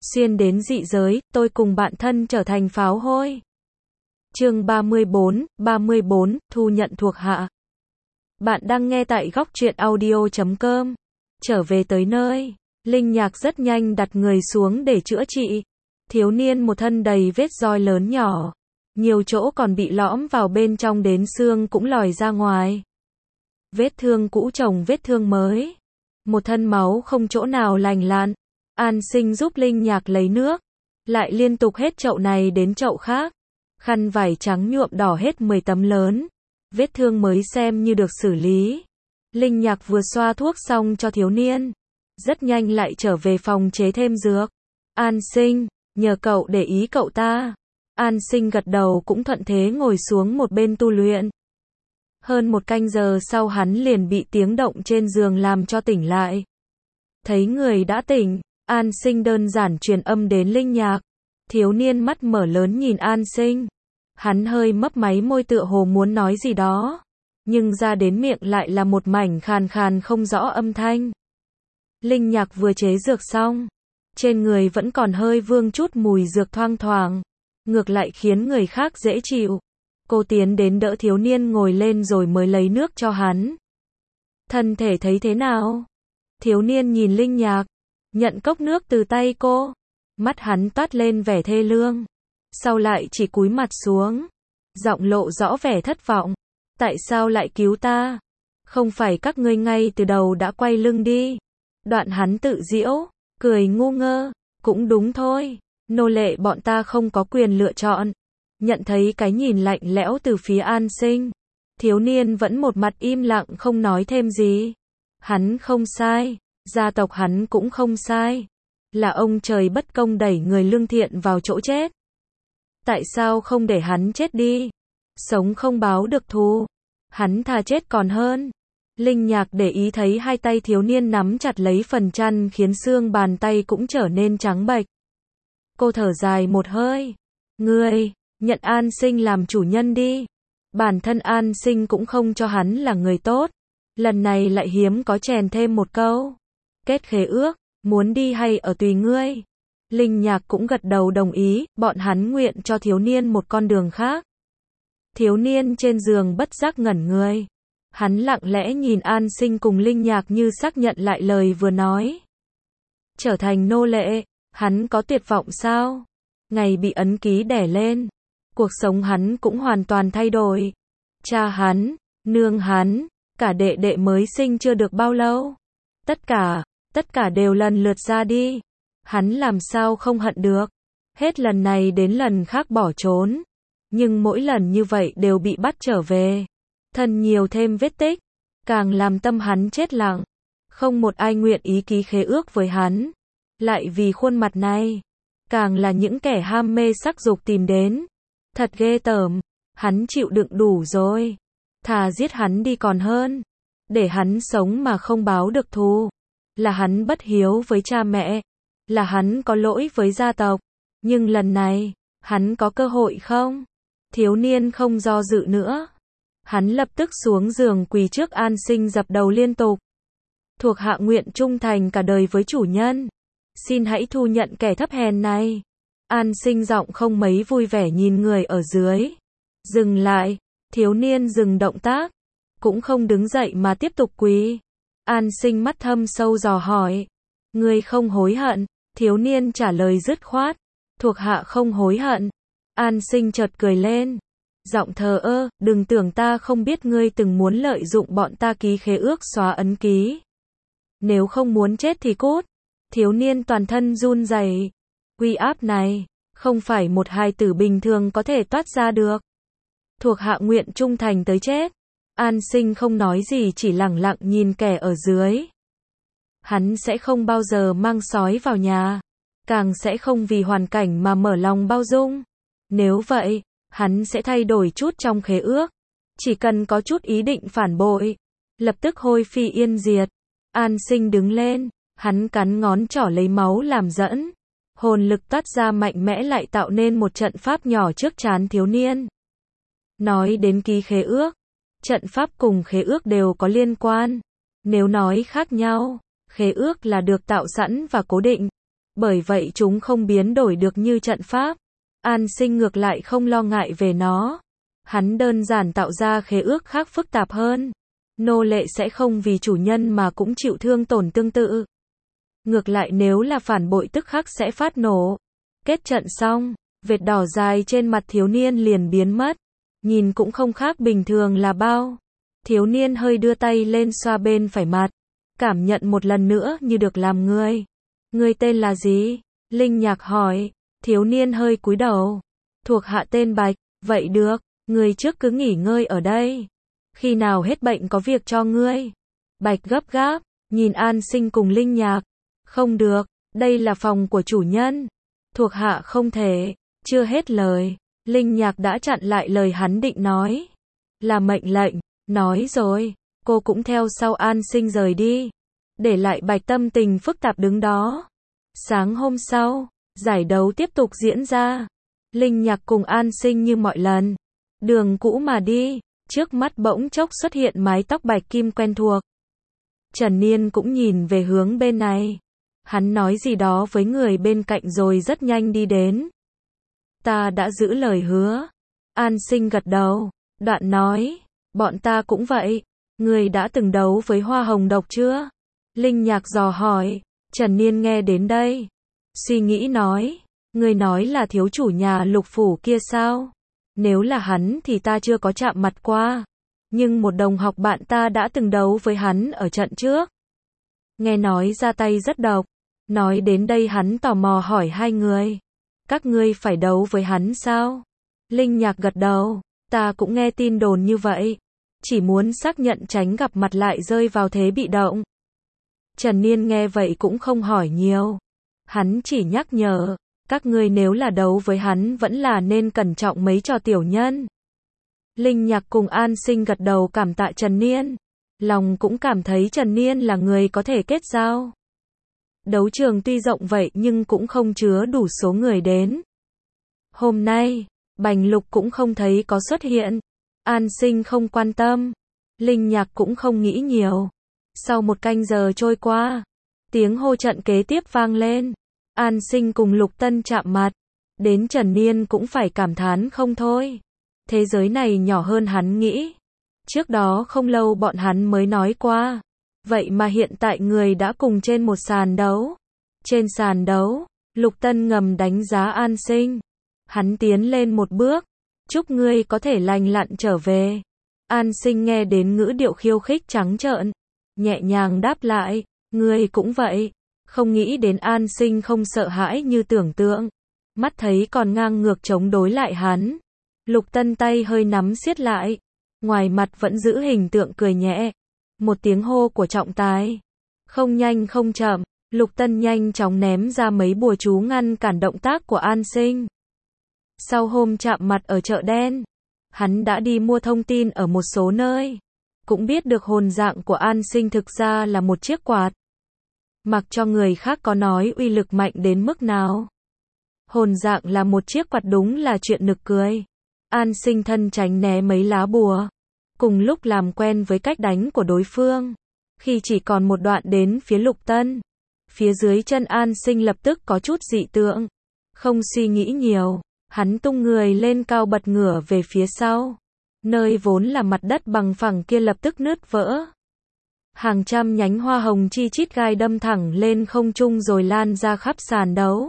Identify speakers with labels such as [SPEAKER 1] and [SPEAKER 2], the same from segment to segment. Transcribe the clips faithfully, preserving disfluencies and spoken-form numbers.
[SPEAKER 1] Xuyên đến dị giới, tôi cùng bạn thân trở thành pháo hôi. Chương ba mươi bốn, ba mươi bốn, thu nhận thuộc hạ. Bạn đang nghe tại góc truyện audio chấm com. Trở về tới nơi, Linh Nhạc rất nhanh đặt người xuống để chữa trị. Thiếu niên một thân đầy vết roi lớn nhỏ, nhiều chỗ còn bị lõm vào bên trong đến xương cũng lòi ra ngoài. Vết thương cũ chồng vết thương mới, một thân máu không chỗ nào lành lặn. An Sinh giúp Linh Nhạc lấy nước, lại liên tục hết chậu này đến chậu khác. Khăn vải trắng nhuộm đỏ hết mười tấm lớn. Vết thương mới xem như được xử lý. Linh Nhạc vừa xoa thuốc xong cho thiếu niên, rất nhanh lại trở về phòng chế thêm dược. An Sinh, nhờ cậu để ý cậu ta. An Sinh gật đầu cũng thuận thế ngồi xuống một bên tu luyện. Hơn một canh giờ sau hắn liền bị tiếng động trên giường làm cho tỉnh lại. Thấy người đã tỉnh, An Sinh đơn giản truyền âm đến Linh Nhạc. Thiếu niên mắt mở lớn nhìn An Sinh. Hắn hơi mấp máy môi tựa hồ muốn nói gì đó, nhưng ra đến miệng lại là một mảnh khàn khàn không rõ âm thanh. Linh Nhạc vừa chế dược xong, trên người vẫn còn hơi vương chút mùi dược thoang thoảng, ngược lại khiến người khác dễ chịu. Cô tiến đến đỡ thiếu niên ngồi lên rồi mới lấy nước cho hắn. Thân thể thấy thế nào? Thiếu niên nhìn Linh Nhạc, nhận cốc nước từ tay cô. Mắt hắn toát lên vẻ thê lương, sau lại chỉ cúi mặt xuống, giọng lộ rõ vẻ thất vọng. Tại sao lại cứu ta? Không phải các ngươi ngay từ đầu đã quay lưng đi? Đoạn hắn tự giễu, cười ngu ngơ. Cũng đúng thôi, nô lệ bọn ta không có quyền lựa chọn. Nhận thấy cái nhìn lạnh lẽo từ phía An Sinh, thiếu niên vẫn một mặt im lặng không nói thêm gì. Hắn không sai, gia tộc hắn cũng không sai. Là ông trời bất công đẩy người lương thiện vào chỗ chết. Tại sao không để hắn chết đi? Sống không báo được thù, hắn thà chết còn hơn. Linh Nhạc để ý thấy hai tay thiếu niên nắm chặt lấy phần chăn khiến xương bàn tay cũng trở nên trắng bệch. Cô thở dài một hơi. Ngươi, nhận An Sinh làm chủ nhân đi. Bản thân An Sinh cũng không cho hắn là người tốt. Lần này lại hiếm có chèn thêm một câu. Kết khế ước, muốn đi hay ở tùy ngươi. Linh Nhạc cũng gật đầu đồng ý, bọn hắn nguyện cho thiếu niên một con đường khác. Thiếu niên trên giường bất giác ngẩn người. Hắn lặng lẽ nhìn An Sinh cùng Linh Nhạc như xác nhận lại lời vừa nói. Trở thành nô lệ, hắn có tuyệt vọng sao? Ngày bị ấn ký đè lên, cuộc sống hắn cũng hoàn toàn thay đổi. Cha hắn, nương hắn, cả đệ đệ mới sinh chưa được bao lâu. Tất cả, tất cả đều lần lượt ra đi. Hắn làm sao không hận được. Hết lần này đến lần khác bỏ trốn. Nhưng mỗi lần như vậy đều bị bắt trở về. Thân nhiều thêm vết tích, càng làm tâm hắn chết lặng. Không một ai nguyện ý ký khế ước với hắn. Lại vì khuôn mặt này, càng là những kẻ ham mê sắc dục tìm đến. Thật ghê tởm, hắn chịu đựng đủ rồi. Thà giết hắn đi còn hơn. Để hắn sống mà không báo được thù. Là hắn bất hiếu với cha mẹ. Là hắn có lỗi với gia tộc. Nhưng lần này, hắn có cơ hội không? Thiếu niên không do dự nữa. Hắn lập tức xuống giường quỳ trước An Sinh dập đầu liên tục. Thuộc hạ nguyện trung thành cả đời với chủ nhân. Xin hãy thu nhận kẻ thấp hèn này. An Sinh giọng không mấy vui vẻ nhìn người ở dưới. Dừng lại. Thiếu niên dừng động tác. Cũng không đứng dậy mà tiếp tục quỳ. An Sinh mắt thâm sâu dò hỏi. Ngươi không hối hận? Thiếu niên trả lời dứt khoát. Thuộc hạ không hối hận. An Sinh chợt cười lên. Giọng thờ ơ, đừng tưởng ta không biết ngươi từng muốn lợi dụng bọn ta ký khế ước xóa ấn ký. Nếu không muốn chết thì cút. Thiếu niên toàn thân run rẩy. Uy áp này, không phải một hài tử bình thường có thể toát ra được. Thuộc hạ nguyện trung thành tới chết. An Sinh không nói gì chỉ lẳng lặng nhìn kẻ ở dưới. Hắn sẽ không bao giờ mang sói vào nhà. Càng sẽ không vì hoàn cảnh mà mở lòng bao dung. Nếu vậy, hắn sẽ thay đổi chút trong khế ước. Chỉ cần có chút ý định phản bội, lập tức hôi phi yên diệt. An Sinh đứng lên, hắn cắn ngón trỏ lấy máu làm dẫn. Hồn lực toát ra mạnh mẽ lại tạo nên một trận pháp nhỏ trước trán thiếu niên. Nói đến ký khế ước, trận pháp cùng khế ước đều có liên quan. Nếu nói khác nhau, khế ước là được tạo sẵn và cố định. bởi vậy chúng không biến đổi được như trận pháp. An Sinh ngược lại không lo ngại về nó. Hắn đơn giản tạo ra khế ước khác phức tạp hơn. Nô lệ sẽ không vì chủ nhân mà cũng chịu thương tổn tương tự. Ngược lại nếu là phản bội tức khắc sẽ phát nổ. Kết trận xong, vệt đỏ dài trên mặt thiếu niên liền biến mất. Nhìn cũng không khác bình thường là bao. Thiếu niên hơi đưa tay lên xoa bên phải mặt. Cảm nhận một lần nữa như được làm người. Người tên là gì? Linh Nhạc hỏi. Thiếu niên hơi cúi đầu. Thuộc hạ tên Bạch. Vậy được, người trước cứ nghỉ ngơi ở đây. Khi nào hết bệnh có việc cho ngươi. Bạch gấp gáp, nhìn An Sinh cùng Linh Nhạc. Không được, đây là phòng của chủ nhân. Thuộc hạ không thể. Chưa hết lời, Linh Nhạc đã chặn lại lời hắn định nói. Là mệnh lệnh, nói rồi, cô cũng theo sau An Sinh rời đi. Để lại Bạch tâm tình phức tạp đứng đó. Sáng hôm sau, giải đấu tiếp tục diễn ra. Linh Nhạc cùng An Sinh như mọi lần. Đường cũ mà đi, trước mắt bỗng chốc xuất hiện mái tóc bạch kim quen thuộc. Trần Niên cũng nhìn về hướng bên này. Hắn nói gì đó với người bên cạnh rồi rất nhanh đi đến. Ta đã giữ lời hứa. An Sinh gật đầu, đoạn nói, bọn ta cũng vậy. Người đã từng đấu với Hoa Hồng Độc chưa? Linh Nhạc dò hỏi. Trần Niên nghe đến đây, suy nghĩ nói, người nói là thiếu chủ nhà Lục phủ kia sao? Nếu là hắn thì ta chưa có chạm mặt qua. Nhưng một đồng học bạn ta đã từng đấu với hắn ở trận trước. Nghe nói ra tay rất độc. Nói đến đây hắn tò mò hỏi hai người. Các ngươi phải đấu với hắn sao? Linh Nhạc gật đầu. Ta cũng nghe tin đồn như vậy. Chỉ muốn xác nhận tránh gặp mặt lại rơi vào thế bị động. Trần Niên nghe vậy cũng không hỏi nhiều. Hắn chỉ nhắc nhở. Các ngươi nếu là đấu với hắn vẫn là nên cẩn trọng mấy trò tiểu nhân. Linh Nhạc cùng An Sinh gật đầu cảm tạ Trần Niên. Lòng cũng cảm thấy Trần Niên là người có thể kết giao. Đấu trường tuy rộng vậy nhưng cũng không chứa đủ số người đến. Hôm nay, Bành Lục cũng không thấy có xuất hiện. An Sinh không quan tâm. Linh Nhạc cũng không nghĩ nhiều. Sau một canh giờ trôi qua, tiếng hô trận kế tiếp vang lên. An Sinh cùng Lục Tân chạm mặt. Đến Trần Niên cũng phải cảm thán không thôi. Thế giới này nhỏ hơn hắn nghĩ. Trước đó không lâu bọn hắn mới nói qua. Vậy mà hiện tại người đã cùng trên một sàn đấu. Trên sàn đấu, Lục Tân ngầm đánh giá An Sinh. Hắn tiến lên một bước. Chúc ngươi có thể lành lặn trở về. An Sinh nghe đến ngữ điệu khiêu khích trắng trợn. Nhẹ nhàng đáp lại, ngươi cũng vậy. Không nghĩ đến An Sinh không sợ hãi như tưởng tượng. Mắt thấy còn ngang ngược chống đối lại hắn. Lục Tân tay hơi nắm siết lại. Ngoài mặt vẫn giữ hình tượng cười nhẹ. Một tiếng hô của trọng tài. Không nhanh không chậm, Lục Tân nhanh chóng ném ra mấy bùa chú ngăn cản động tác của An Sinh. Sau hôm chạm mặt ở chợ đen, hắn đã đi mua thông tin ở một số nơi. Cũng biết được hồn dạng của An Sinh thực ra là một chiếc quạt. Mặc cho người khác có nói uy lực mạnh đến mức nào. Hồn dạng là một chiếc quạt đúng là chuyện nực cười. An Sinh thân tránh né mấy lá bùa. Cùng lúc làm quen với cách đánh của đối phương. Khi chỉ còn một đoạn đến phía Lục Tân. Phía dưới chân An Sinh lập tức có chút dị tượng. Không suy nghĩ nhiều. Hắn tung người lên cao bật ngửa về phía sau. Nơi vốn là mặt đất bằng phẳng kia lập tức nứt vỡ. Hàng trăm nhánh hoa hồng chi chít gai đâm thẳng lên không trung rồi lan ra khắp sàn đấu.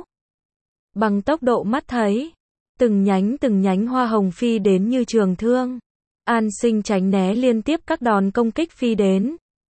[SPEAKER 1] Bằng tốc độ mắt thấy. Từng nhánh từng nhánh hoa hồng phi đến như trường thương. An Sinh tránh né liên tiếp các đòn công kích phi đến.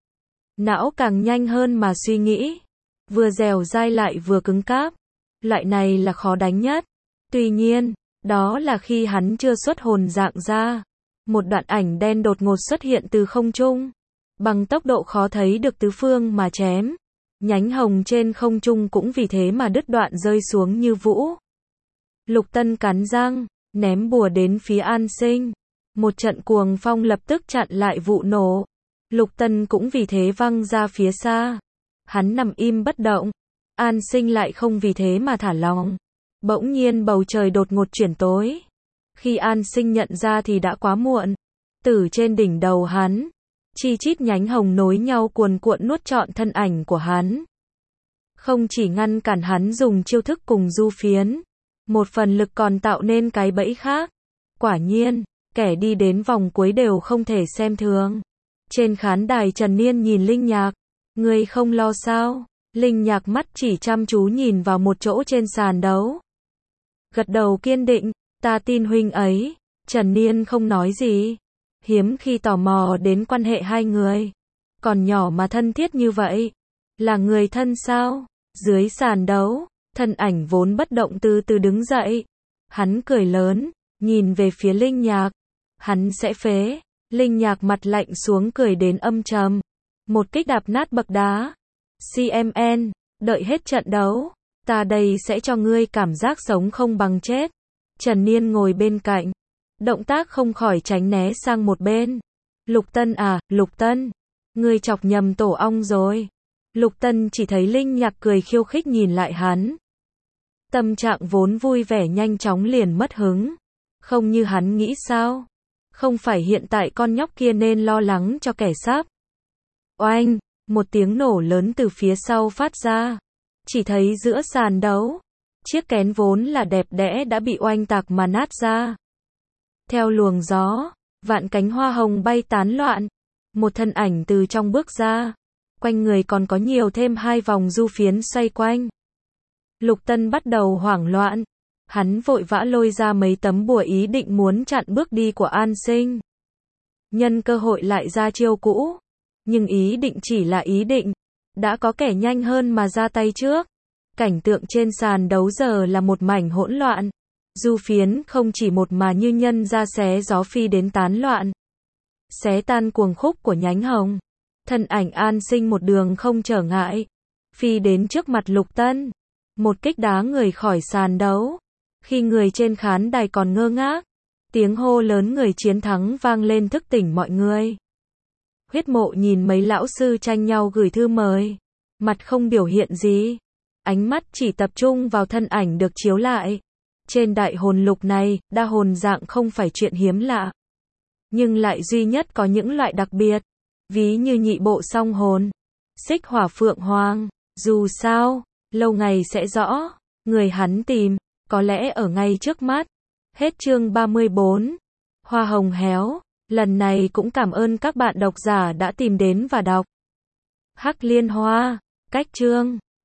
[SPEAKER 1] Não càng nhanh hơn mà suy nghĩ. Vừa dẻo dai lại vừa cứng cáp. Loại này là khó đánh nhất. Tuy nhiên, đó là khi hắn chưa xuất hồn dạng ra. Một đoạn ảnh đen đột ngột xuất hiện từ không trung. Bằng tốc độ khó thấy được tứ phương mà chém. Nhánh hồng trên không trung cũng vì thế mà đứt đoạn rơi xuống như vũ. Lục Tân cắn răng, ném bùa đến phía An Sinh. Một trận cuồng phong lập tức chặn lại vụ nổ. Lục Tân cũng vì thế văng ra phía xa. Hắn nằm im bất động. An Sinh lại không vì thế mà thả lỏng. Bỗng nhiên bầu trời đột ngột chuyển tối. Khi An Sinh nhận ra thì đã quá muộn. Từ trên đỉnh đầu hắn, chi chít nhánh hồng nối nhau cuồn cuộn nuốt trọn thân ảnh của hắn. Không chỉ ngăn cản hắn dùng chiêu thức cùng Du Phiến, một phần lực còn tạo nên cái bẫy khác. Quả nhiên, kẻ đi đến vòng cuối đều không thể xem thường. Trên khán đài Trần Niên nhìn Linh Nhạc. Ngươi không lo sao? Linh Nhạc mắt chỉ chăm chú nhìn vào một chỗ trên sàn đấu. Gật đầu kiên định, ta tin huynh ấy. Trần Niên không nói gì. Hiếm khi tò mò đến quan hệ hai người. Còn nhỏ mà thân thiết như vậy. Là người thân sao? Dưới sàn đấu, thân ảnh vốn bất động từ từ đứng dậy. Hắn cười lớn, nhìn về phía Linh Nhạc. Hắn sẽ phế. Linh Nhạc mặt lạnh xuống cười đến âm trầm. Một kích đạp nát bậc đá. xê em en, đợi hết trận đấu. Ta đây sẽ cho ngươi cảm giác sống không bằng chết. Trần Niên ngồi bên cạnh. Động tác không khỏi tránh né sang một bên. Lục Tân à, Lục Tân. Ngươi chọc nhầm tổ ong rồi. Lục Tân chỉ thấy Linh Nhạc cười khiêu khích nhìn lại hắn. Tâm trạng vốn vui vẻ nhanh chóng liền mất hứng. Không như hắn nghĩ sao? Không phải hiện tại con nhóc kia nên lo lắng cho kẻ sắp. Oanh, một tiếng nổ lớn từ phía sau phát ra. Chỉ thấy giữa sàn đấu, chiếc kén vốn là đẹp đẽ đã bị oanh tạc mà nát ra. Theo luồng gió, vạn cánh hoa hồng bay tán loạn. Một thân ảnh từ trong bước ra. Quanh người còn có nhiều thêm hai vòng Du Phiến xoay quanh. Lục Tân bắt đầu hoảng loạn. Hắn vội vã lôi ra mấy tấm bùa ý định muốn chặn bước đi của An Sinh. Nhân cơ hội lại ra chiêu cũ. Nhưng ý định chỉ là ý định. Đã có kẻ nhanh hơn mà ra tay trước. Cảnh tượng trên sàn đấu giờ là một mảnh hỗn loạn. Du Phiến không chỉ một mà như nhân ra xé gió phi đến tán loạn. Xé tan cuồng khúc của nhánh hồng. Thân ảnh An Sinh một đường không trở ngại. Phi đến trước mặt Lục Tân. Một kích đá người khỏi sàn đấu. Khi người trên khán đài còn ngơ ngác. Tiếng hô lớn người chiến thắng vang lên thức tỉnh mọi người. Huyết Mộ nhìn mấy lão sư tranh nhau gửi thư mời. Mặt không biểu hiện gì. Ánh mắt chỉ tập trung vào thân ảnh được chiếu lại. Trên đại hồn lục này, đa hồn dạng không phải chuyện hiếm lạ. Nhưng lại duy nhất có những loại đặc biệt. Ví như nhị bộ song hồn. Xích hỏa phượng hoàng. Dù sao, lâu ngày sẽ rõ. Người hắn tìm, có lẽ ở ngay trước mắt. Hết chương ba mươi bốn. Hoa hồng héo. Lần này cũng cảm ơn các bạn độc giả đã tìm đến và đọc. Hắc Liên Hoa. Cách chương